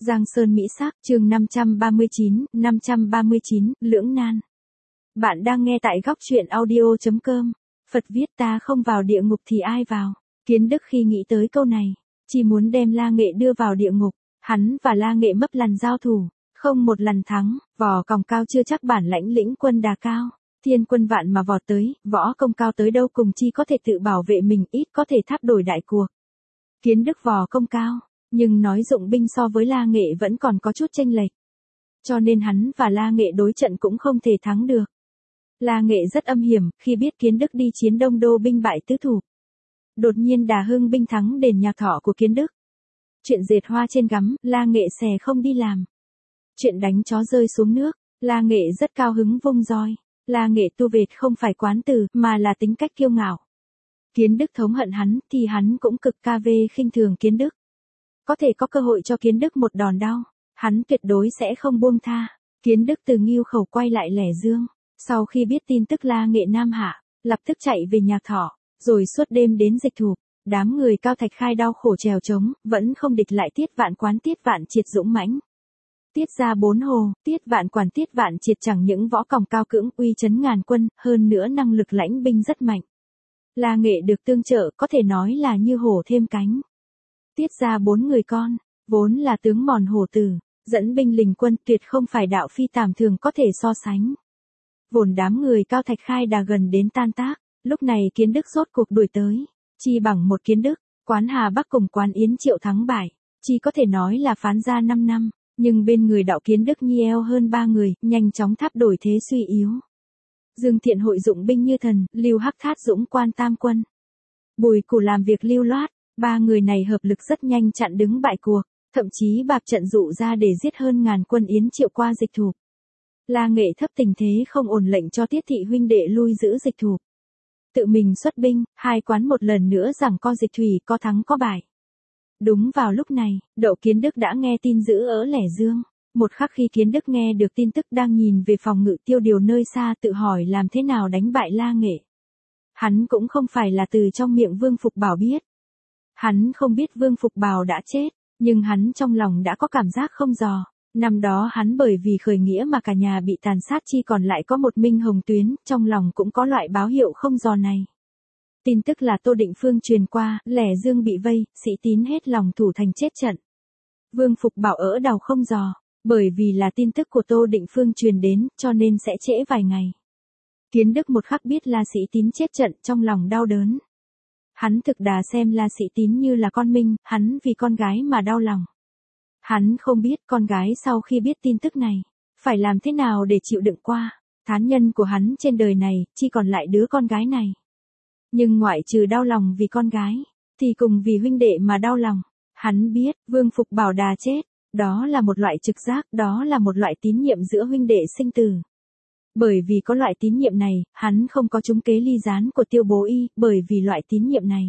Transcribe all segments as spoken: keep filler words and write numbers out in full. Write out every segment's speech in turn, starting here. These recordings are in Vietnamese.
Giang Sơn Mỹ Sắc, chương năm trăm ba mươi chín, năm trăm ba mươi chín, lưỡng nan. Bạn đang nghe tại góc truyện audio chấm com. Phật viết ta không vào địa ngục thì ai vào. Kiến Đức khi nghĩ tới câu này, chỉ muốn đem La Nghệ đưa vào địa ngục. Hắn và La Nghệ mấp lần giao thủ, không một lần thắng, võ công cao chưa chắc bản lãnh lĩnh quân đà cao. Thiên quân vạn mà vọt tới, võ công cao tới đâu cùng chi có thể tự bảo vệ mình, ít có thể tháp đổi đại cuộc. Kiến Đức võ công cao, nhưng nói dụng binh so với La Nghệ vẫn còn có chút chênh lệch. Cho nên hắn và La Nghệ đối trận cũng không thể thắng được. La Nghệ rất âm hiểm, khi biết Kiến Đức đi chiến Đông Đô binh bại tứ thủ. Đột nhiên Đà Hưng binh thắng đền nhà thọ của Kiến Đức. Chuyện dệt hoa trên gắm, La Nghệ xè không đi làm. Chuyện đánh chó rơi xuống nước, La Nghệ rất cao hứng vung roi. La Nghệ tu vệt không phải quán từ, mà là tính cách kiêu ngạo. Kiến Đức thống hận hắn, thì hắn cũng cực ca vê khinh thường Kiến Đức. Có thể có cơ hội cho Kiến Đức một đòn đau, hắn tuyệt đối sẽ không buông tha. Kiến Đức từ Ngưu Khẩu quay lại Lẻ Dương, sau khi biết tin tức La Nghệ nam hạ, lập tức chạy về nhà thọ, rồi suốt đêm đến Dịch Thục. Đám người Cao Thạch Khai đau khổ trèo trống, vẫn không địch lại Tiết Vạn Quán Tiết Vạn Triệt dũng mãnh. Tiết ra bốn hồ, Tiết Vạn Quản Tiết Vạn Triệt chẳng những võ công cao cưỡng uy chấn ngàn quân, hơn nữa năng lực lãnh binh rất mạnh. La Nghệ được tương trợ có thể nói là như hổ thêm cánh. Tiết ra bốn người con, vốn là tướng mòn hổ tử, dẫn binh lình quân tuyệt không phải đạo phi tầm thường có thể so sánh. Vồn đám người Cao Thạch Khai đà gần đến tan tác, lúc này Kiến Đức rốt cuộc đuổi tới, chi bằng một Kiến Đức, Quán Hà Bắc cùng Quán Yến Triệu thắng bại, chi có thể nói là phán ra năm năm, nhưng bên người đạo Kiến Đức nhi eo hơn ba người, nhanh chóng tháp đổi thế suy yếu. Dương Thiện hội dụng binh như thần, Lưu Hắc Thát dũng quan tam quân. Bùi Củ làm việc lưu loát. Ba người này hợp lực rất nhanh chặn đứng bại cuộc, thậm chí bạp trận dụ ra để giết hơn ngàn quân Yến Triệu qua Dịch Thục. La Nghệ thấp tình thế không ổn lệnh cho Tiết thị huynh đệ lui giữ Dịch Thục. Tự mình xuất binh, hai quán một lần nữa rằng co Dịch Thủy có thắng có bại. Đúng vào lúc này, Đậu Kiến Đức đã nghe tin giữ ở Lẻ Dương. Một khắc khi Kiến Đức nghe được tin tức đang nhìn về phòng ngự Tiêu Điều nơi xa tự hỏi làm thế nào đánh bại La Nghệ. Hắn cũng không phải là từ trong miệng Vương Phục Bảo biết. Hắn không biết Vương Phục Bảo đã chết, nhưng hắn trong lòng đã có cảm giác không dò. Năm đó hắn bởi vì khởi nghĩa mà cả nhà bị tàn sát chi còn lại có một Minh Hồng Tuyến, trong lòng cũng có loại báo hiệu không dò này. Tin tức là Tô Định Phương truyền qua, Lẻ Dương bị vây, sĩ tín hết lòng thủ thành chết trận. Vương Phục Bảo ở đầu không dò, bởi vì là tin tức của Tô Định Phương truyền đến, cho nên sẽ trễ vài ngày. Kiến Đức một khắc biết là sĩ tín chết trận, trong lòng đau đớn. Hắn thực đà xem La Sĩ Tín như là con Minh, hắn vì con gái mà đau lòng. Hắn không biết con gái sau khi biết tin tức này, phải làm thế nào để chịu đựng qua. Thán nhân của hắn trên đời này, chỉ còn lại đứa con gái này. Nhưng ngoại trừ đau lòng vì con gái, thì cùng vì huynh đệ mà đau lòng. Hắn biết, Vương Phục Bảo đà chết, đó là một loại trực giác, đó là một loại tín nhiệm giữa huynh đệ sinh tử. Bởi vì có loại tín nhiệm này, hắn không có trúng kế ly gián của Tiêu Bố Y, bởi vì loại tín nhiệm này.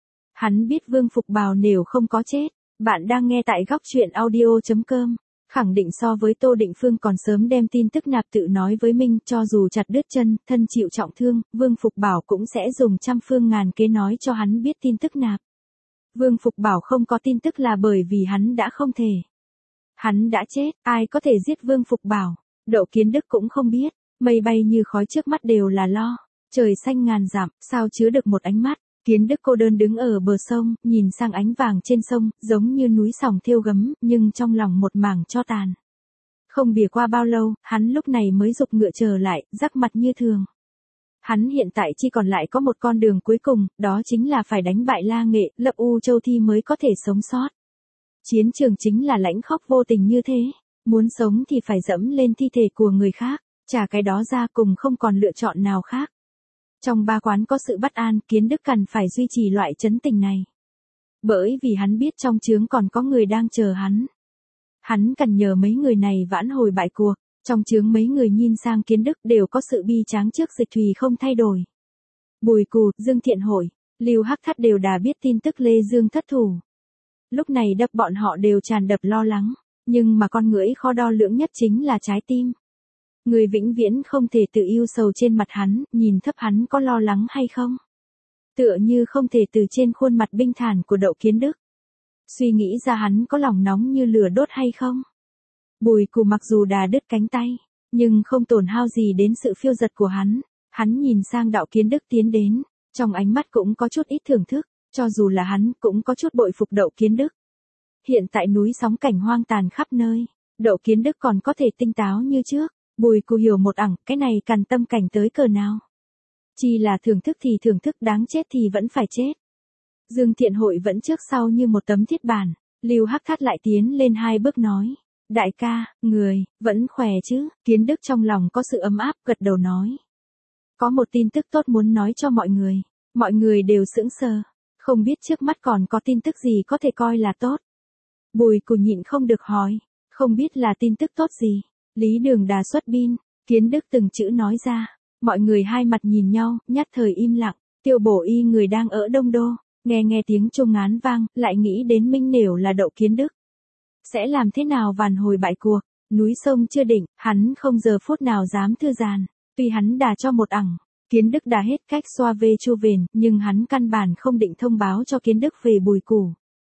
Hắn biết Vương Phục Bảo nếu không có chết. Bạn đang nghe tại góc truyện audio chấm com. Khẳng định so với Tô Định Phương còn sớm đem tin tức nạp tự nói với Minh, cho dù chặt đứt chân, thân chịu trọng thương, Vương Phục Bảo cũng sẽ dùng trăm phương ngàn kế nói cho hắn biết tin tức nạp. Vương Phục Bảo không có tin tức là bởi vì hắn đã không thể. Hắn đã chết, ai có thể giết Vương Phục Bảo? Đậu Kiến Đức cũng không biết. Mây bay như khói trước mắt đều là lo. Trời xanh ngàn dặm, sao chứa được một ánh mắt. Kiến Đức cô đơn đứng ở bờ sông, nhìn sang ánh vàng trên sông, giống như núi sòng thêu gấm, nhưng trong lòng một mảng cho tàn. Không bìa qua bao lâu, hắn lúc này mới giục ngựa trở lại, rắc mặt như thường. Hắn hiện tại chỉ còn lại có một con đường cuối cùng, đó chính là phải đánh bại La Nghệ, lập U Châu Thi mới có thể sống sót. Chiến trường chính là lãnh khốc vô tình như thế. Muốn sống thì phải dẫm lên thi thể của người khác. Trả cái đó ra cùng không còn lựa chọn nào khác. Trong ba quán có sự bất an, Kiến Đức cần phải duy trì loại chấn tình này. Bởi vì hắn biết trong chướng còn có người đang chờ hắn. Hắn cần nhờ mấy người này vãn hồi bại cuộc. Trong chướng mấy người nhìn sang Kiến Đức đều có sự bi tráng trước Dịch Thủy không thay đổi. Bùi Cù, Dương Thiện Hội, Lưu Hắc Thát đều đã biết tin tức Lê Dương thất thủ. Lúc này đập bọn họ đều tràn đập lo lắng. Nhưng mà con ngưỡi khó đo lường nhất chính là trái tim. Người vĩnh viễn không thể tự yêu sầu trên mặt hắn, nhìn thấp hắn có lo lắng hay không. Tựa như không thể từ trên khuôn mặt bình thản của Đậu Kiến Đức. Suy nghĩ ra hắn có lòng nóng như lửa đốt hay không. Bùi Cù mặc dù đà đứt cánh tay, nhưng không tổn hao gì đến sự phiêu dật của hắn. Hắn nhìn sang Đạo Kiến Đức tiến đến, trong ánh mắt cũng có chút ít thưởng thức, cho dù là hắn cũng có chút bội phục Đậu Kiến Đức. Hiện tại núi sóng cảnh hoang tàn khắp nơi, Đậu Kiến Đức còn có thể tinh táo như trước, Bùi Cù hiểu một ẳng, cái này càn tâm cảnh tới cỡ nào. Chỉ là thưởng thức thì thưởng thức, đáng chết thì vẫn phải chết. Dương Thiện Hội vẫn trước sau như một tấm thiết bản, Lưu Hắc Thát lại tiến lên hai bước nói. Đại ca, người, vẫn khỏe chứ? Kiến Đức trong lòng có sự ấm áp, gật đầu nói. Có một tin tức tốt muốn nói cho mọi người. Mọi người đều sững sờ, không biết trước mắt còn có tin tức gì có thể coi là tốt. Bùi Cù nhịn không được hỏi, không biết là tin tức tốt gì. Lý Đường Đà xuất binh, Kiến Đức từng chữ nói ra. Mọi người hai mặt nhìn nhau, nhất thời im lặng. Tiêu Bổ Y người đang ở Đông Đô, nghe nghe tiếng chuông ngán vang, lại nghĩ đến Minh Nểu là Đậu Kiến Đức. Sẽ làm thế nào vàn hồi bại cuộc, núi sông chưa định, hắn không giờ phút nào dám thư giãn. Tuy hắn đà cho một ẳng, Kiến Đức đã hết cách xoa về chu vền, nhưng hắn căn bản không định thông báo cho Kiến Đức về Bùi Cù.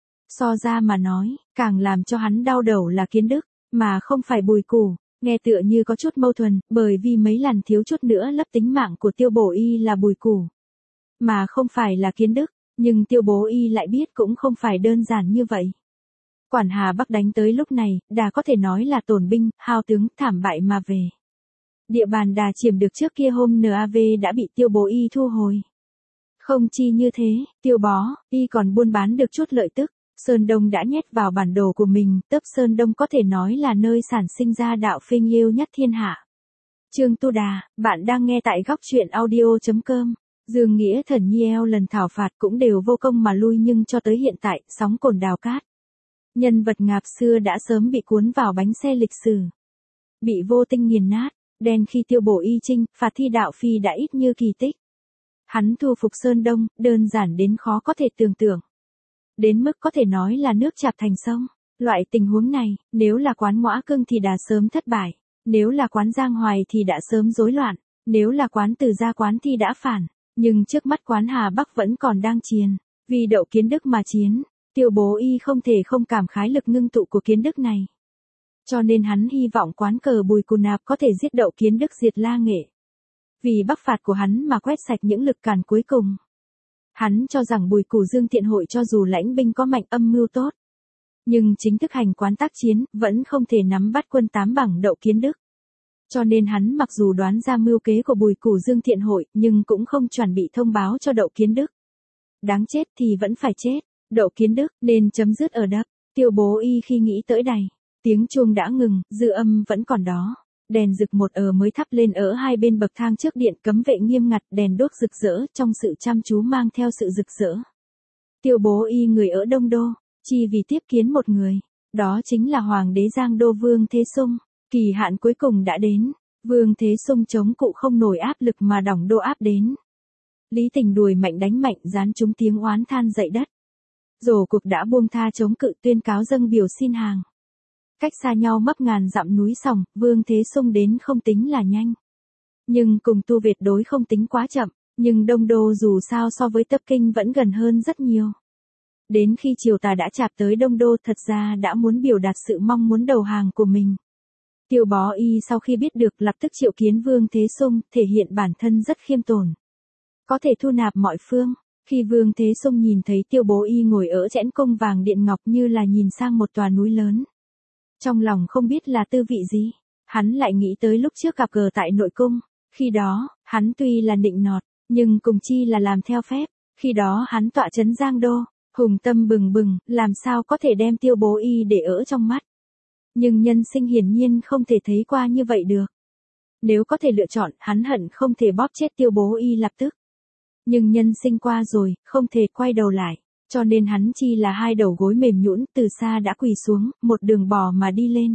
So ra mà nói, càng làm cho hắn đau đầu là Kiến Đức, mà không phải Bùi Cù. Nghe tựa như có chút mâu thuẫn, bởi vì mấy lần thiếu chút nữa lấp tính mạng của Tiêu Bổ Y là Bùi Cù, mà không phải là Kiến Đức, nhưng Tiêu Bố Y lại biết cũng không phải đơn giản như vậy. Quản Hà Bắc đánh tới lúc này, đà có thể nói là tổn binh, hao tướng, thảm bại mà về. Địa bàn đà chiếm được trước kia hôm en a vê đã bị Tiêu Bố Y thu hồi. Không chi như thế, Tiêu Bó Y còn buôn bán được chút lợi tức. Sơn Đông đã nhét vào bản đồ của mình, tấp Sơn Đông có thể nói là nơi sản sinh ra đạo phinh yêu nhất thiên hạ. Trương Tu Đà, bạn đang nghe tại góc truyện audio chấm com. Dương Nghĩa Thần Nhi eo lần thảo phạt cũng đều vô công mà lui, nhưng cho tới hiện tại, sóng cồn đào cát. Nhân vật ngạp xưa đã sớm bị cuốn vào bánh xe lịch sử. Bị vô tinh nghiền nát, đen khi Tiêu Bổ Y chinh, phạt thi đạo phi đã ít như kỳ tích. Hắn thu phục Sơn Đông, đơn giản đến khó có thể tưởng tượng. Đến mức có thể nói là nước chạp thành sông. Loại tình huống này, nếu là quán Ngõa Cưng thì đã sớm thất bại, nếu là quán Giang Hoài thì đã sớm rối loạn, nếu là quán Từ Gia Quán thì đã phản, nhưng trước mắt quán Hà Bắc vẫn còn đang chiến, vì Đậu Kiến Đức mà chiến. Tiêu Bố Y không thể không cảm khái lực ngưng tụ của Kiến Đức này. Cho nên hắn hy vọng quán cờ Bùi Cù Nạp có thể giết Đậu Kiến Đức diệt La Nghệ. Vì bắc phạt của hắn mà quét sạch những lực càn cuối cùng. Hắn cho rằng Bùi Cù Dương Thiện Hội cho dù lãnh binh có mạnh âm mưu tốt, nhưng chính thức hành quán tác chiến, vẫn không thể nắm bắt quân tám bằng Đậu Kiến Đức. Cho nên hắn mặc dù đoán ra mưu kế của Bùi Cù Dương Thiện Hội, nhưng cũng không chuẩn bị thông báo cho Đậu Kiến Đức. Đáng chết thì vẫn phải chết, Đậu Kiến Đức nên chấm dứt ở đập. Tiêu Bố Y khi nghĩ tới đây, tiếng chuông đã ngừng, dư âm vẫn còn đó. Đèn rực một ở mới thắp lên ở hai bên bậc thang trước điện, cấm vệ nghiêm ngặt, đèn đốt rực rỡ, trong sự chăm chú mang theo sự rực rỡ. Tiêu Bố Y người ở Đông Đô, chỉ vì tiếp kiến một người, đó chính là Hoàng đế Giang Đô Vương Thế Sung. Kỳ hạn cuối cùng đã đến, Vương Thế Sung chống cự không nổi áp lực mà đỏng đô áp đến. Lý Tình đùi mạnh đánh mạnh, gián trúng tiếng oán than dậy đất. Rổ cuộc đã buông tha chống cự, tuyên cáo dâng biểu xin hàng. Cách xa nhau mấp ngàn dặm núi sòng, Vương Thế Sung đến không tính là nhanh. Nhưng cùng Tu Việt đối không tính quá chậm, nhưng Đông Đô dù sao so với Tấp Kinh vẫn gần hơn rất nhiều. Đến khi triều tà đã chạp tới Đông Đô, thật ra đã muốn biểu đạt sự mong muốn đầu hàng của mình. Tiêu Bó Y sau khi biết được lập tức triệu kiến Vương Thế Sung, thể hiện bản thân rất khiêm tốn, có thể thu nạp mọi phương. Khi Vương Thế Sung nhìn thấy Tiêu Bố Y ngồi ở chẽn cung vàng điện ngọc như là nhìn sang một tòa núi lớn, trong lòng không biết là tư vị gì. Hắn lại nghĩ tới lúc trước gặp gỡ tại nội cung, khi đó, hắn tuy là nịnh nọt, nhưng cùng chi là làm theo phép. Khi đó hắn tọa trấn Giang Đô, hùng tâm bừng bừng, làm sao có thể đem Tiêu Bố Y để ở trong mắt. Nhưng nhân sinh hiển nhiên không thể thấy qua như vậy được. Nếu có thể lựa chọn, hắn hận không thể bóp chết Tiêu Bố Y lập tức. Nhưng nhân sinh qua rồi, không thể quay đầu lại, cho nên hắn chi là hai đầu gối mềm nhũn, từ xa đã quỳ xuống, một đường bò mà đi lên.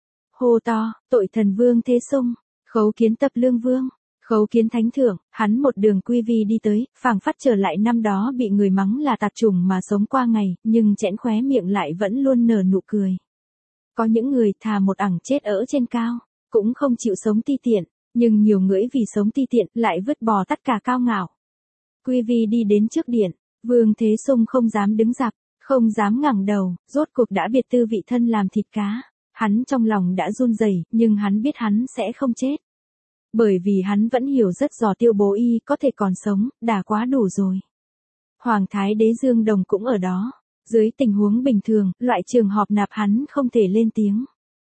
Hô to, tội thần Vương Thế Sung, khấu kiến Tập Lương Vương, khấu kiến Thánh Thượng. Hắn một đường quy vi đi tới, phảng phất trở lại năm đó bị người mắng là tạp chủng mà sống qua ngày, nhưng chẽn khóe miệng lại vẫn luôn nở nụ cười. Có những người thà một ẳng chết ở trên cao, cũng không chịu sống ti tiện, nhưng nhiều người vì sống ti tiện lại vứt bỏ tất cả cao ngạo. Quy vi đi đến trước điện, Vương Thế Sung không dám đứng dạp, Không dám ngẩng đầu, rốt cuộc đã biệt tư vị thân làm thịt cá. Hắn trong lòng đã run rẩy, nhưng hắn biết hắn sẽ không chết. Bởi vì hắn vẫn hiểu rất rõ Tiêu Bố Y có thể còn sống, đã quá đủ rồi. Hoàng Thái Đế Dương Đồng cũng ở đó. Dưới tình huống bình thường, loại trường họp nạp hắn không thể lên tiếng.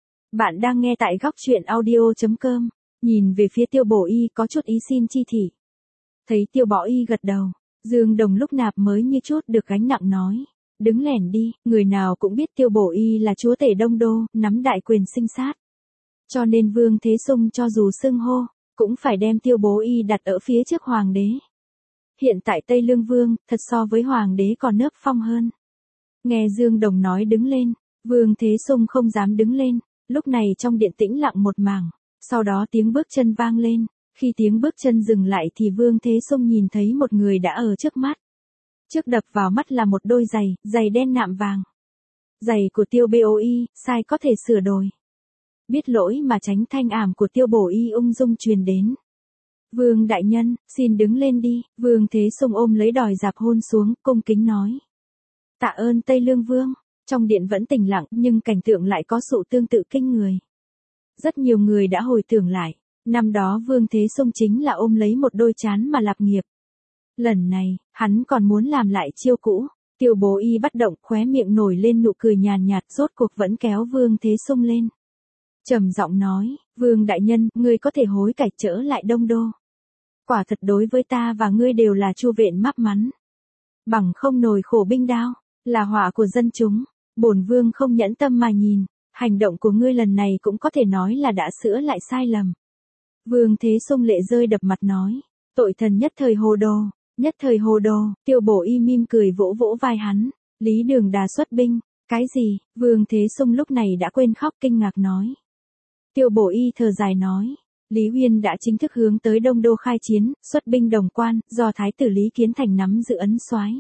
Bạn đang nghe tại góc truyện audio chấm com. Nhìn về phía Tiêu Bố Y có chút ý xin chi thị. Thấy Tiêu Bố Y gật đầu, Dương Đồng lúc nạp mới như chút được gánh nặng nói. Đứng lẻn đi, người nào cũng biết Tiêu Bố Y là chúa tể Đông Đô, nắm đại quyền sinh sát. Cho nên Vương Thế Sung cho dù xưng hô, cũng phải đem Tiêu Bố Y đặt ở phía trước Hoàng đế. Hiện tại Tây Lương Vương, thật so với Hoàng đế còn nớp phong hơn. Nghe Dương Đồng nói đứng lên, Vương Thế Sung không dám đứng lên, lúc này trong điện tĩnh lặng một mảng, sau đó tiếng bước chân vang lên, khi tiếng bước chân dừng lại thì Vương Thế Sung nhìn thấy một người đã ở trước mắt. Trước đập vào mắt là một đôi giày, giày đen nạm vàng. Giày của Tiêu Bố Y, sai có thể sửa đổi. Biết lỗi mà tránh thanh ảm của Tiêu Bố Y ung dung truyền đến. Vương đại nhân, xin đứng lên đi, Vương Thế Sung ôm lấy đòi dạp hôn xuống, cung kính nói. Tạ ơn Tây Lương Vương, trong điện vẫn tĩnh lặng nhưng cảnh tượng lại có sự tương tự kinh người. Rất nhiều người đã hồi tưởng lại, năm đó Vương Thế Sung chính là ôm lấy một đôi trán mà lập nghiệp. Lần này, hắn còn muốn làm lại chiêu cũ, Tiêu Bố Y bắt động khóe miệng nổi lên nụ cười nhàn nhạt, rốt cuộc vẫn kéo Vương Thế Sung lên. Trầm giọng nói, Vương đại nhân, ngươi có thể hối cải trở lại Đông Đô. Quả thật đối với ta và ngươi đều là chu viện mắc mắn. Bằng không nổi khổ binh đao, là họa của dân chúng, bổn vương không nhẫn tâm mà nhìn, hành động của ngươi lần này cũng có thể nói là đã sửa lại sai lầm. Vương Thế Sung lệ rơi đập mặt nói, tội thần nhất thời hồ đồ, nhất thời hồ đồ, Tiêu Bố Y mỉm cười vỗ vỗ vai hắn, Lý Đường Đà xuất binh, cái gì, Vương Thế Sung lúc này đã quên khóc kinh ngạc nói. Tiêu Bố Y thở dài nói, Lý Uyên đã chính thức hướng tới Đông Đô khai chiến, xuất binh Đồng Quan, do Thái tử Lý Kiến Thành nắm giữ ấn soái.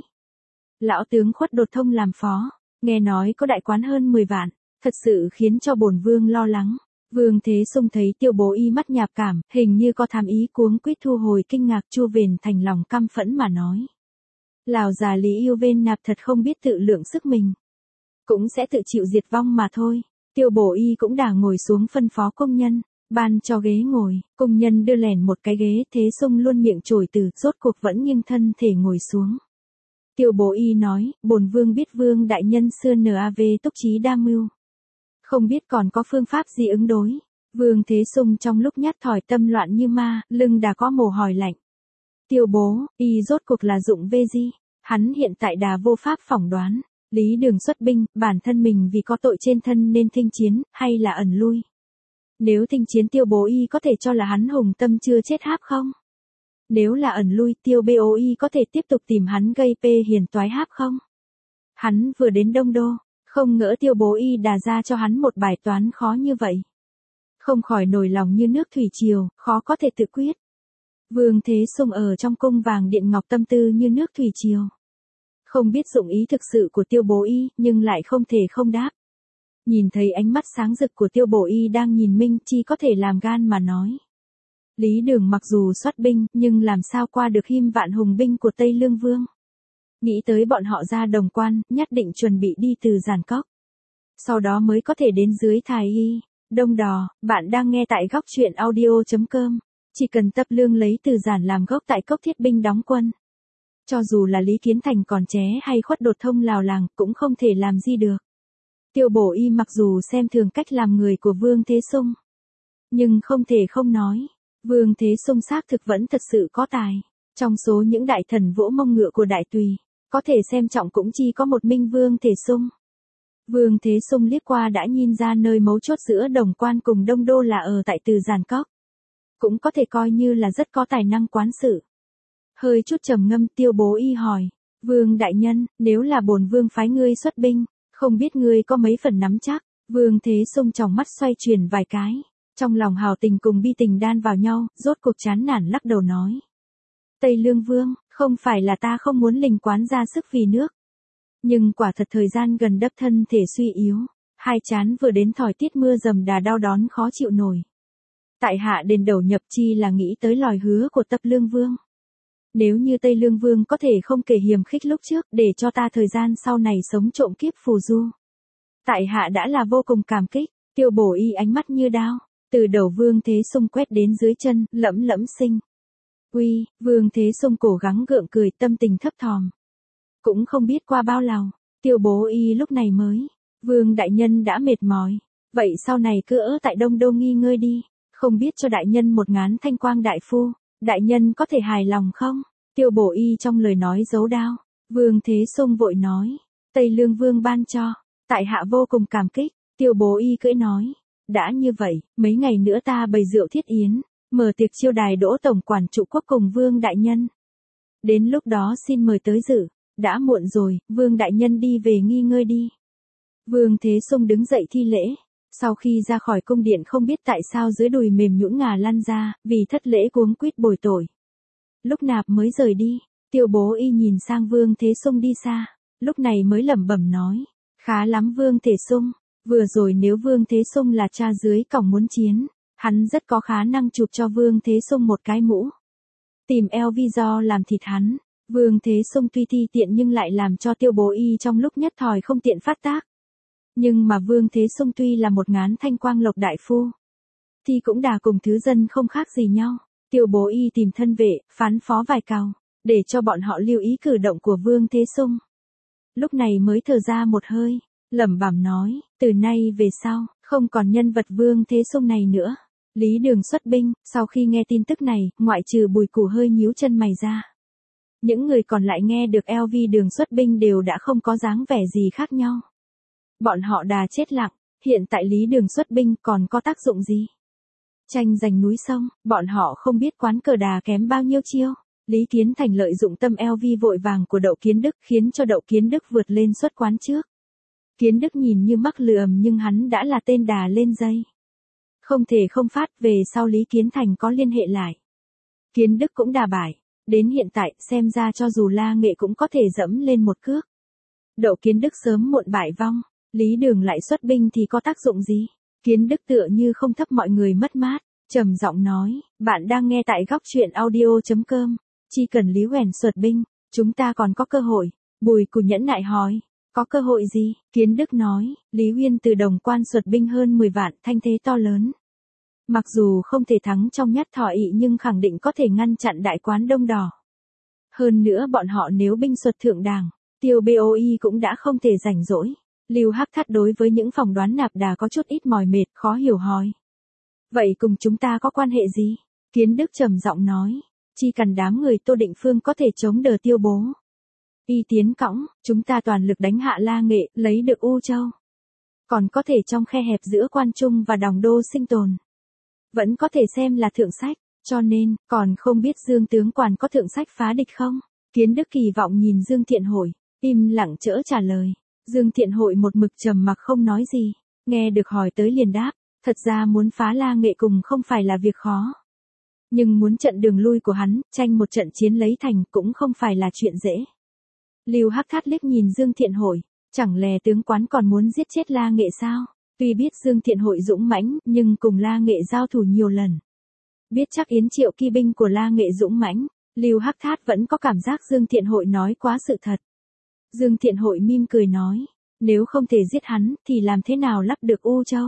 Lão tướng Khuất Đột Thông làm phó, nghe nói có đại quán hơn mười vạn, thật sự khiến cho bổn vương lo lắng. Vương Thế Sung thấy Tiêu Bố Y mắt nhạp cảm, hình như có tham ý cuống quýt thu hồi kinh ngạc Chu Vền thành lòng căm phẫn mà nói. Lào già Lý Yêu Vên nạp thật không biết tự lượng sức mình. Cũng sẽ tự chịu diệt vong mà thôi. Tiêu Bố Y cũng đã ngồi xuống phân phó công nhân, ban cho ghế ngồi, công nhân đưa lèn một cái ghế. Thế Sung luôn miệng chổi từ, rốt cuộc vẫn nghiêng thân thể ngồi xuống. Tiêu Bố Y nói, bổn vương biết Vương đại nhân xưa nav túc trí đa mưu. Không biết còn có phương pháp gì ứng đối. Vương Thế Sung trong lúc nhát thỏi tâm loạn như ma, lưng đã có mồ hôi lạnh. Tiêu Bố Y rốt cuộc là dụng về gì? Hắn hiện tại đà vô pháp phỏng đoán. Lý Đường xuất binh, bản thân mình vì có tội trên thân nên thinh chiến, hay là ẩn lui? Nếu thinh chiến Tiêu Bố Y có thể cho là hắn hùng tâm chưa chết háp không? Nếu là ẩn lui, Tiêu Bố Y có thể tiếp tục tìm hắn gây pê hiền toái háp không? Hắn vừa đến Đông Đô, không ngỡ Tiêu Bố Y đà ra cho hắn một bài toán khó như vậy. Không khỏi nổi lòng như nước thủy triều, khó có thể tự quyết. Vương Thế Sung ở trong cung vàng điện ngọc tâm tư như nước thủy triều. Không biết dụng ý thực sự của Tiêu Bố Y, nhưng lại không thể không đáp. Nhìn thấy ánh mắt sáng rực của Tiêu Bố Y đang nhìn Minh, chi có thể làm gan mà nói. Lý Đường mặc dù xuất binh, nhưng làm sao qua được hiêm vạn hùng binh của Tây Lương Vương. Nghĩ tới bọn họ ra Đồng Quan, nhất định chuẩn bị đi từ Giàn Cốc. Sau đó mới có thể đến dưới Thái Y, Đông Đò. Bạn đang nghe tại góc truyện audio chấm com. Chỉ cần Tập Lương lấy từ Giản làm gốc tại Cốc Thiết binh đóng quân. Cho dù là Lý Kiến Thành còn ché hay Khuất Đột Thông lào làng, cũng không thể làm gì được. Tiêu Bố Y mặc dù xem thường cách làm người của Vương Thế Sung, nhưng không thể không nói, Vương Thế Sung xác thực vẫn thật sự có tài. Trong số những đại thần vỗ mông ngựa của Đại Tùy, có thể xem trọng cũng chỉ có một mình Vương Thế Sung. Vương Thế Sung liếc qua đã nhìn ra nơi mấu chốt giữa Đồng Quan cùng Đông Đô là ở tại Từ Giàn Cốc. Cũng có thể coi như là rất có tài năng quán sự. Hơi chút trầm ngâm, Tiêu Bố Y hỏi, Vương đại nhân, nếu là bổn vương phái ngươi xuất binh, không biết ngươi có mấy phần nắm chắc. Vương Thế Sung trong mắt xoay chuyển vài cái, trong lòng hào tình cùng bi tình đan vào nhau, rốt cuộc chán nản lắc đầu nói. Tây Lương Vương, không phải là ta không muốn lình quán ra sức vì nước. Nhưng quả thật thời gian gần đắp thân thể suy yếu, hai chán vừa đến thỏi tiết mưa dầm đà đau đón khó chịu nổi. Tại hạ đền đầu nhập chi là nghĩ tới lời hứa của Tập Lương Vương. Nếu như Tây Lương Vương có thể không kể hiềm khích lúc trước để cho ta thời gian sau này sống trộm kiếp phù du. Tại hạ đã là vô cùng cảm kích, Tiêu Bổ Y ánh mắt như đao, từ đầu Vương Thế Sung quét đến dưới chân, lẫm lẫm sinh. Uy, Vương Thế Sung cố gắng gượng cười, tâm tình thấp thỏm. Cũng không biết qua bao lâu, Tiêu Bố Y lúc này mới, Vương đại nhân đã mệt mỏi, vậy sau này cứ ở tại Đông Đô nghỉ ngơi đi, không biết cho đại nhân một ngán thanh quang đại phu, đại nhân có thể hài lòng không? Tiêu Bổ Y trong lời nói giấu đao, Vương Thế Sung vội nói, Tây Lương Vương ban cho, tại hạ vô cùng cảm kích, Tiêu Bố Y cưỡi nói, đã như vậy, mấy ngày nữa ta bày rượu thiết yến, mở tiệc chiêu đài Đỗ tổng quản trụ quốc cùng Vương đại nhân. Đến lúc đó xin mời tới dự, đã muộn rồi, Vương đại nhân đi về nghỉ ngơi đi. Vương Thế Sung đứng dậy thi lễ, sau khi ra khỏi cung điện không biết tại sao dưới đùi mềm nhũn ngà lăn ra, vì thất lễ cuống quýt bồi tội. Lúc nạp mới rời đi, Tiêu Bố Y nhìn sang Vương Thế Sung đi xa, lúc này mới lẩm bẩm nói, khá lắm Vương Thế Sung, vừa rồi nếu Vương Thế Sung là cha dưới cổng muốn chiến, hắn rất có khả năng chụp cho Vương Thế Sung một cái mũ. Tìm eo vi do làm thịt hắn, Vương Thế Sung tuy thi tiện nhưng lại làm cho Tiêu Bố Y trong lúc nhất thời không tiện phát tác. Nhưng mà Vương Thế Sung tuy là một ngán thanh quang lộc đại phu, thì cũng đà cùng thứ dân không khác gì nhau. Tiêu Bố Y tìm thân vệ, phán phó vài câu, để cho bọn họ lưu ý cử động của Vương Thế Sung. Lúc này mới thở ra một hơi, lẩm bẩm nói, từ nay về sau, không còn nhân vật Vương Thế Sung này nữa. Lý Đường xuất binh, sau khi nghe tin tức này, ngoại trừ Bùi Củ hơi nhíu chân mày ra. Những người còn lại nghe được L V Đường xuất binh đều đã không có dáng vẻ gì khác nhau. Bọn họ đà chết lặng, hiện tại Lý Đường xuất binh còn có tác dụng gì? Tranh giành núi sông, bọn họ không biết quán cờ đà kém bao nhiêu chiêu. Lý Kiến Thành lợi dụng tâm L V vội vàng của Đậu Kiến Đức khiến cho Đậu Kiến Đức vượt lên xuất quán trước. Kiến Đức nhìn như mắc lườm nhưng hắn đã là tên đà lên dây. Không thể không phát, về sau Lý Kiến Thành có liên hệ lại. Kiến Đức cũng đà bại, đến hiện tại xem ra cho dù La Nghệ cũng có thể dẫm lên một cước. Đậu Kiến Đức sớm muộn bại vong, Lý Đường lại xuất binh thì có tác dụng gì? Kiến Đức tựa như không thấp mọi người mất mát, trầm giọng nói, bạn đang nghe tại góc truyện audio chấm com, chỉ cần Lý Hoèn xuất binh, chúng ta còn có cơ hội. Bùi Củ nhẫn nại hỏi, có cơ hội gì? Kiến Đức nói, Lý Huyên từ Đồng Quan xuất binh hơn mười vạn, thanh thế to lớn. Mặc dù không thể thắng trong nhát thọ ị nhưng khẳng định có thể ngăn chặn đại quán Đông Đỏ. Hơn nữa bọn họ nếu binh xuất thượng đàng, Tiêu Boi cũng đã không thể rảnh rỗi. Lưu Hắc Thắt đối với những phỏng đoán nạp đà có chút ít mỏi mệt, khó hiểu hỏi. Vậy cùng chúng ta có quan hệ gì? Kiến Đức trầm giọng nói, chỉ cần đám người Tô Định Phương có thể chống đỡ Tiêu Bố Y tiến cõng, chúng ta toàn lực đánh hạ La Nghệ, lấy được U Châu. Còn có thể trong khe hẹp giữa Quan Trung và Đòng Đô sinh tồn. Vẫn có thể xem là thượng sách, cho nên, còn không biết Dương tướng quản có thượng sách phá địch không? Kiến Đức kỳ vọng nhìn Dương Thiện Hội, im lặng chỡ trả lời. Dương Thiện Hội một mực trầm mặc không nói gì, nghe được hỏi tới liền đáp, thật ra muốn phá La Nghệ cùng không phải là việc khó. Nhưng muốn trận đường lui của hắn, tranh một trận chiến lấy thành cũng không phải là chuyện dễ. Lưu Hắc Thát liếc nhìn Dương Thiện Hội, chẳng lẽ tướng quán còn muốn giết chết La Nghệ sao? Tuy biết Dương Thiện Hội dũng mãnh, nhưng cùng La Nghệ giao thủ nhiều lần. Biết chắc Yến Triệu kỳ binh của La Nghệ dũng mãnh, Lưu Hắc Thát vẫn có cảm giác Dương Thiện Hội nói quá sự thật. Dương Thiện Hội mỉm cười nói, nếu không thể giết hắn, thì làm thế nào lắp được U Châu?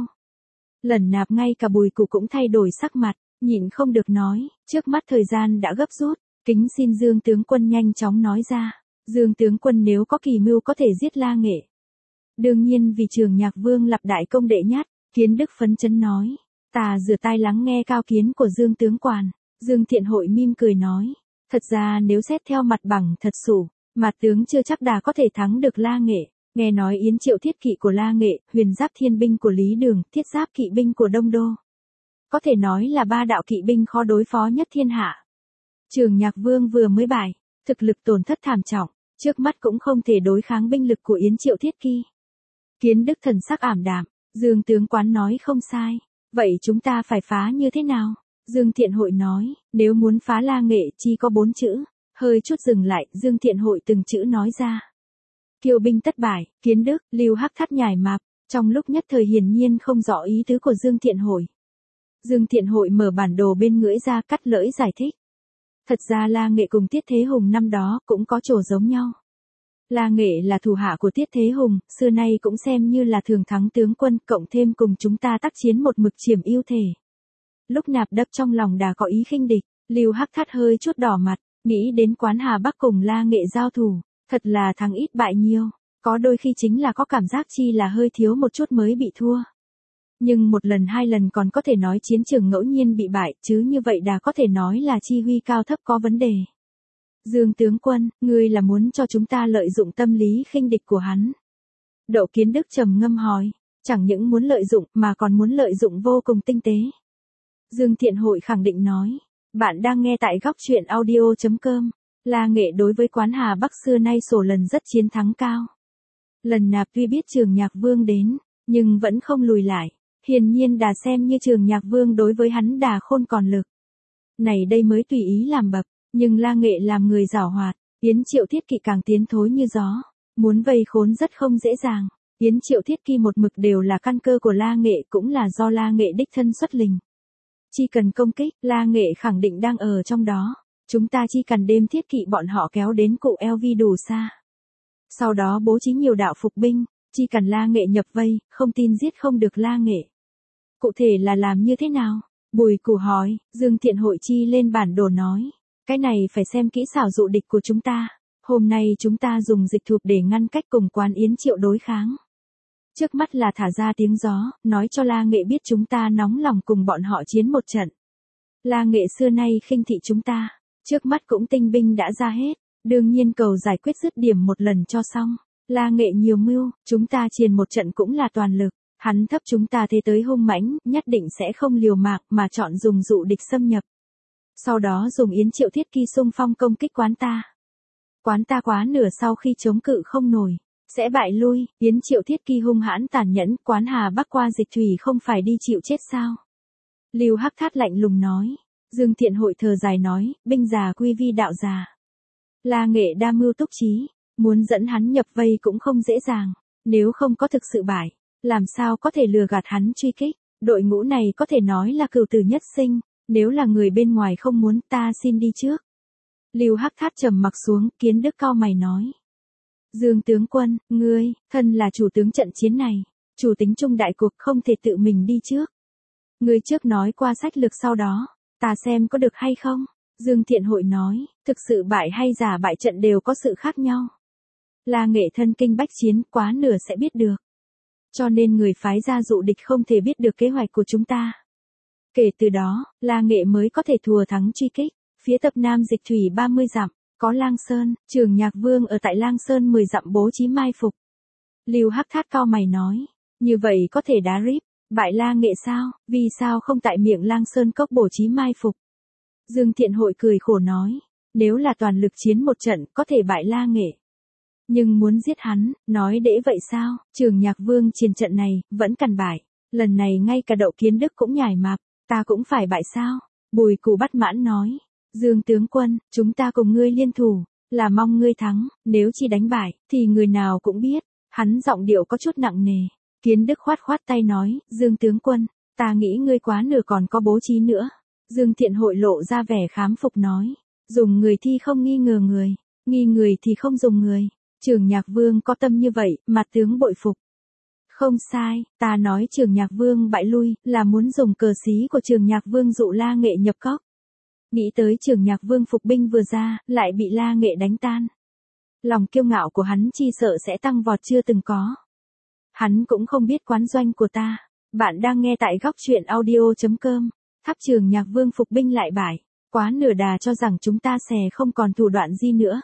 Lần nạp ngay cả Bùi Củ cũng thay đổi sắc mặt, nhịn không được nói, trước mắt thời gian đã gấp rút, kính xin Dương tướng quân nhanh chóng nói ra. Dương tướng quân nếu có kỳ mưu có thể giết La Nghệ. Đương nhiên vì Trường Nhạc Vương lập đại công đệ nhất, Kiến Đức phấn chấn nói, ta rửa tai lắng nghe cao kiến của Dương tướng quản. Dương Thiện Hội mỉm cười nói, thật ra nếu xét theo mặt bằng thật sự, mà tướng chưa chắc đà có thể thắng được La Nghệ. Nghe nói Yến Triệu thiết kỵ của La Nghệ, huyền giáp thiên binh của Lý Đường, thiết giáp kỵ binh của Đông Đô. Có thể nói là ba đạo kỵ binh khó đối phó nhất thiên hạ. Trường Nhạc Vương vừa mới bại, thực lực tổn thất thảm trọng, trước mắt cũng không thể đối kháng binh lực của Yến Triệu thiết kỵ. Kiến Đức thần sắc ảm đạm, Dương tướng quán nói không sai, vậy chúng ta phải phá như thế nào? Dương Thiện Hội nói, nếu muốn phá La Nghệ chỉ có bốn chữ. Hơi chút dừng lại, Dương Thiện Hội từng chữ nói ra. Kiêu binh tất bại, Kiến Đức, Lưu Hắc Thát nhảy mạp, trong lúc nhất thời hiển nhiên không rõ ý tứ của Dương Thiện Hội. Dương Thiện Hội mở bản đồ bên ngưỡi ra cắt lưỡi giải thích. Thật ra La Nghệ cùng Tiết Thế Hùng năm đó cũng có chỗ giống nhau. La Nghệ là thủ hạ của Tiết Thế Hùng, xưa nay cũng xem như là thường thắng tướng quân, cộng thêm cùng chúng ta tác chiến một mực chiếm ưu thể. Lúc Nạp Đập trong lòng đã có ý khinh địch, Lưu Hắc Thát hơi chút đỏ mặt, nghĩ đến Quán Hà Bắc cùng La Nghệ giao thủ, thật là thắng ít bại nhiều, có đôi khi chính là có cảm giác chi là hơi thiếu một chút mới bị thua. Nhưng một lần hai lần còn có thể nói chiến trường ngẫu nhiên bị bại, chứ như vậy đã có thể nói là chi huy cao thấp có vấn đề. Dương tướng quân, ngươi là muốn cho chúng ta lợi dụng tâm lý khinh địch của hắn. Đậu Kiến Đức trầm ngâm hỏi, chẳng những muốn lợi dụng mà còn muốn lợi dụng vô cùng tinh tế. Dương Thiện Hội khẳng định nói, bạn đang nghe tại góc truyện audio chấm com. La Nghệ đối với Quán Hà Bắc xưa nay sổ lần rất chiến thắng cao. Lần Nạp tuy biết Trường Nhạc Vương đến, nhưng vẫn không lùi lại. Hiển nhiên đà xem như Trường Nhạc Vương đối với hắn đà khôn còn lực. Này đây mới tùy ý làm bập, nhưng La Nghệ làm người giảo hoạt, Yến Triệu Thiết Kỵ càng tiến thối như gió, muốn vây khốn rất không dễ dàng. Yến Triệu Thiết Kỵ một mực đều là căn cơ của La Nghệ, cũng là do La Nghệ đích thân xuất lình. Chỉ cần công kích, La Nghệ khẳng định đang ở trong đó, chúng ta chỉ cần đêm Thiết Kỵ bọn họ kéo đến cụ eo vi đủ xa. Sau đó bố trí nhiều đạo phục binh, chỉ cần La Nghệ nhập vây, không tin giết không được La Nghệ. Cụ thể là làm như thế nào? Bùi Củ hỏi, Dương Thiện Hội chi lên bản đồ nói. Cái này phải xem kỹ xảo dụ địch của chúng ta. Hôm nay chúng ta dùng dịch thụp để ngăn cách cùng Quán Yến Triệu đối kháng. Trước mắt là thả ra tiếng gió, nói cho La Nghệ biết chúng ta nóng lòng cùng bọn họ chiến một trận. La Nghệ xưa nay khinh thị chúng ta, trước mắt cũng tinh binh đã ra hết, đương nhiên cầu giải quyết dứt điểm một lần cho xong. La Nghệ nhiều mưu, chúng ta chiến một trận cũng là toàn lực. Hắn thấp chúng ta thế tới hung mãnh, nhất định sẽ không liều mạng mà chọn dùng dụ địch xâm nhập. Sau đó dùng Yến Triệu Thiết Kỵ xung phong công kích quán ta. Quán ta quá nửa sau khi chống cự không nổi, sẽ bại lui. Yến Triệu Thiết Kỵ hung hãn tàn nhẫn, Quán Hà Bắc qua dịch thủy không phải đi chịu chết sao? Lưu Hắc Thát lạnh lùng nói. Dương Thiện Hội thờ dài nói, binh già quy vi đạo già. La Nghệ đa mưu túc trí, muốn dẫn hắn nhập vây cũng không dễ dàng, nếu không có thực sự bại, làm sao có thể lừa gạt hắn truy kích. Đội ngũ này có thể nói là cửu tử nhất sinh, nếu là người bên ngoài không muốn, ta xin đi trước. Lưu Hắc Thát trầm mặc xuống, Kiến Đức cau mày nói. Dương tướng quân, ngươi, thân là chủ tướng trận chiến này, chủ tính chung đại cuộc, không thể tự mình đi trước. Ngươi trước nói qua sách lược sau đó, ta xem có được hay không? Dương Thiện Hội nói, thực sự bại hay giả bại trận đều có sự khác nhau. La Nghệ thân kinh bách chiến, quá nửa sẽ biết được. Cho nên người phái ra dụ địch không thể biết được kế hoạch của chúng ta. Kể từ đó, La Nghệ mới có thể thua thắng truy kích. Phía tập Nam dịch thủy ba mươi dặm, có Lang Sơn, Trường Nhạc Vương ở tại Lang Sơn mười dặm bố trí mai phục. Lưu Hắc Thát cau mày nói, như vậy có thể đá rip, bại La Nghệ sao, vì sao không tại miệng Lang Sơn cốc bố trí mai phục? Dương Thiện Hội cười khổ nói, nếu là toàn lực chiến một trận, có thể bại La Nghệ. Nhưng muốn giết hắn, nói dễ vậy sao? Trường Nhạc Vương chiến trận này, vẫn cần bại. Lần này ngay cả Đậu Kiến Đức cũng nhảy mạp, ta cũng phải bại sao? Bùi Củ bất mãn nói, Dương tướng quân, chúng ta cùng ngươi liên thủ, là mong ngươi thắng, nếu chỉ đánh bại, thì người nào cũng biết. Hắn giọng điệu có chút nặng nề. Kiến Đức khoát khoát tay nói, Dương tướng quân, ta nghĩ ngươi quá nửa còn có bố trí nữa. Dương Thiện Hội lộ ra vẻ khám phục nói, dùng người thì không nghi ngờ người, nghi người thì không dùng người. Trường Nhạc Vương có tâm như vậy, mặt tướng bội phục. Không sai, ta nói Trường Nhạc Vương bại lui, là muốn dùng cờ xí của Trường Nhạc Vương dụ La Nghệ nhập cốc. Nghĩ tới Trường Nhạc Vương phục binh vừa ra, lại bị La Nghệ đánh tan. Lòng kiêu ngạo của hắn chi sợ sẽ tăng vọt chưa từng có. Hắn cũng không biết quán doanh của ta. Bạn đang nghe tại góc truyện audio chấm com. Tháp Trường Nhạc Vương phục binh lại bại, quá nửa đà cho rằng chúng ta sẽ không còn thủ đoạn gì nữa.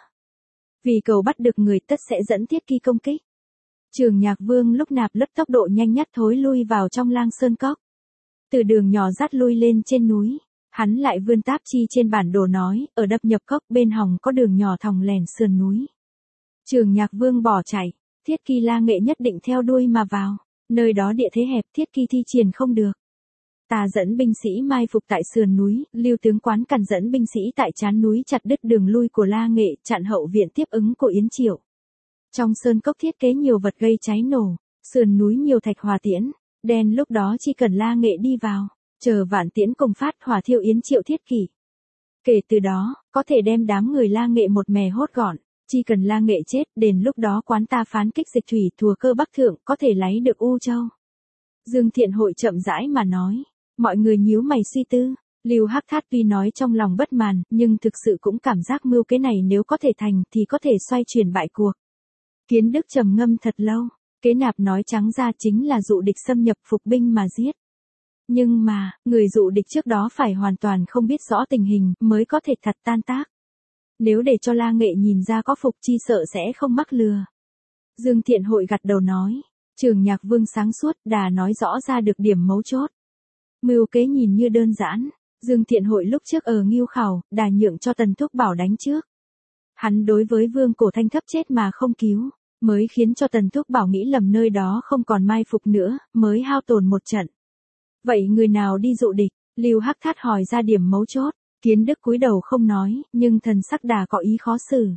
Vì cầu bắt được người tất sẽ dẫn Thiết Kỵ công kích. Trường Nhạc Vương lúc nạp lấp tốc độ nhanh nhất thối lui vào trong Lang Sơn cốc. Từ đường nhỏ dắt lui lên trên núi, hắn lại vươn táp chi trên bản đồ nói, ở đập nhập cốc bên hòng có đường nhỏ thòng lèn sườn núi. Trường Nhạc Vương bỏ chạy, Thiết Kỵ La Nghệ nhất định theo đuôi mà vào, nơi đó địa thế hẹp, Thiết Kỵ thi triển không được. Ta dẫn binh sĩ mai phục tại sườn núi, Lưu tướng quán cần dẫn binh sĩ tại trán núi chặt đứt đường lui của La Nghệ, chặn hậu viện tiếp ứng của Yến Triệu. Trong sơn cốc thiết kế nhiều vật gây cháy nổ, sườn núi nhiều thạch hỏa tiễn, đen lúc đó chỉ cần La Nghệ đi vào, chờ vạn tiễn cùng phát hỏa thiêu Yến Triệu Thiết Kỵ. Kể từ đó, có thể đem đám người La Nghệ một mè hốt gọn. Chỉ cần La Nghệ chết, đến lúc đó quán ta phán kích dịch thủy thùa cơ Bắc Thượng có thể lấy được U Châu. Dương Thiện Hội chậm rãi mà nói. Mọi người nhíu mày suy tư. Lưu Hắc Thát tuy nói trong lòng bất màn, nhưng thực sự cũng cảm giác mưu kế này nếu có thể thành thì có thể xoay chuyển bại cuộc. Kiến Đức trầm ngâm thật lâu. Kế Nạp nói trắng ra chính là dụ địch xâm nhập phục binh mà giết. Nhưng mà, người dụ địch trước đó phải hoàn toàn không biết rõ tình hình mới có thể thật tan tác. Nếu để cho La Nghệ nhìn ra có phục chi sợ sẽ không mắc lừa. Dương Thiện Hội gật đầu nói. Trường Nhạc Vương sáng suốt đà nói rõ ra được điểm mấu chốt. Mưu kế nhìn như đơn giản. Dương Thiện Hội lúc trước ở Ngưu Khảo, đà nhượng cho Tần Thúc Bảo đánh trước. Hắn đối với Vương Cổ Thanh thấp chết mà không cứu, mới khiến cho Tần Thúc Bảo nghĩ lầm nơi đó không còn mai phục nữa, mới hao tổn một trận. Vậy người nào đi dụ địch? Lưu Hắc Thát hỏi ra điểm mấu chốt. Kiến Đức cúi đầu không nói, nhưng thần sắc đà có ý khó xử.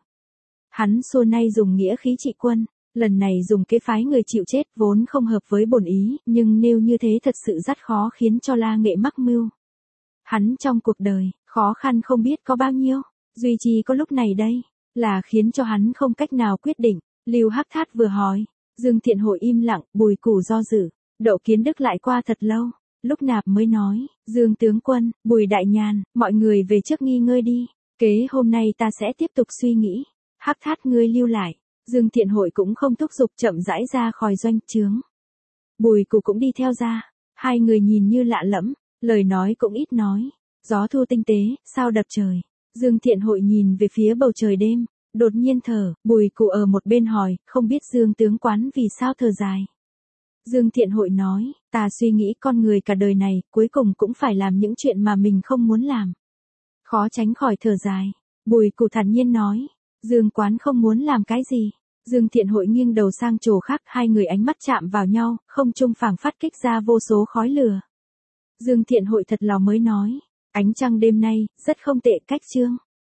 Hắn xưa nay dùng nghĩa khí trị quân, lần này dùng kế phái người chịu chết vốn không hợp với bổn ý, nhưng nếu như thế thật sự rất khó khiến cho La Nghệ mắc mưu. Hắn trong cuộc đời, khó khăn không biết có bao nhiêu, duy trì có lúc này đây, là khiến cho hắn không cách nào quyết định. Lưu Hắc Thát vừa hỏi, Dương Thiện Hội im lặng, Bùi Củ do dự, Đậu Kiến Đức lại qua thật lâu, lúc Nạp mới nói, Dương tướng quân, Bùi đại nhàn, mọi người về trước nghỉ ngơi đi, kế hôm nay ta sẽ tiếp tục suy nghĩ. Hắc Thát ngươi lưu lại. Dương Thiện Hội cũng không thúc giục chậm rãi ra khỏi doanh trướng. Bùi Củ cũng đi theo ra, hai người nhìn như lạ lẫm, lời nói cũng ít nói. Gió thu tinh tế, sao đập trời. Dương Thiện Hội nhìn về phía bầu trời đêm, đột nhiên thở. Bùi Củ ở một bên hỏi, không biết Dương tướng quán vì sao thở dài. Dương Thiện Hội nói, ta suy nghĩ con người cả đời này, cuối cùng cũng phải làm những chuyện mà mình không muốn làm. Khó tránh khỏi thở dài. Bùi Củ thản nhiên nói, Dương quán không muốn làm cái gì. Dương Thiện Hội nghiêng đầu sang chỗ khác, hai người ánh mắt chạm vào nhau, không trung phảng phát kích ra vô số khói lửa. Dương Thiện Hội thật lòng mới nói, ánh trăng đêm nay, rất không tệ cách chương.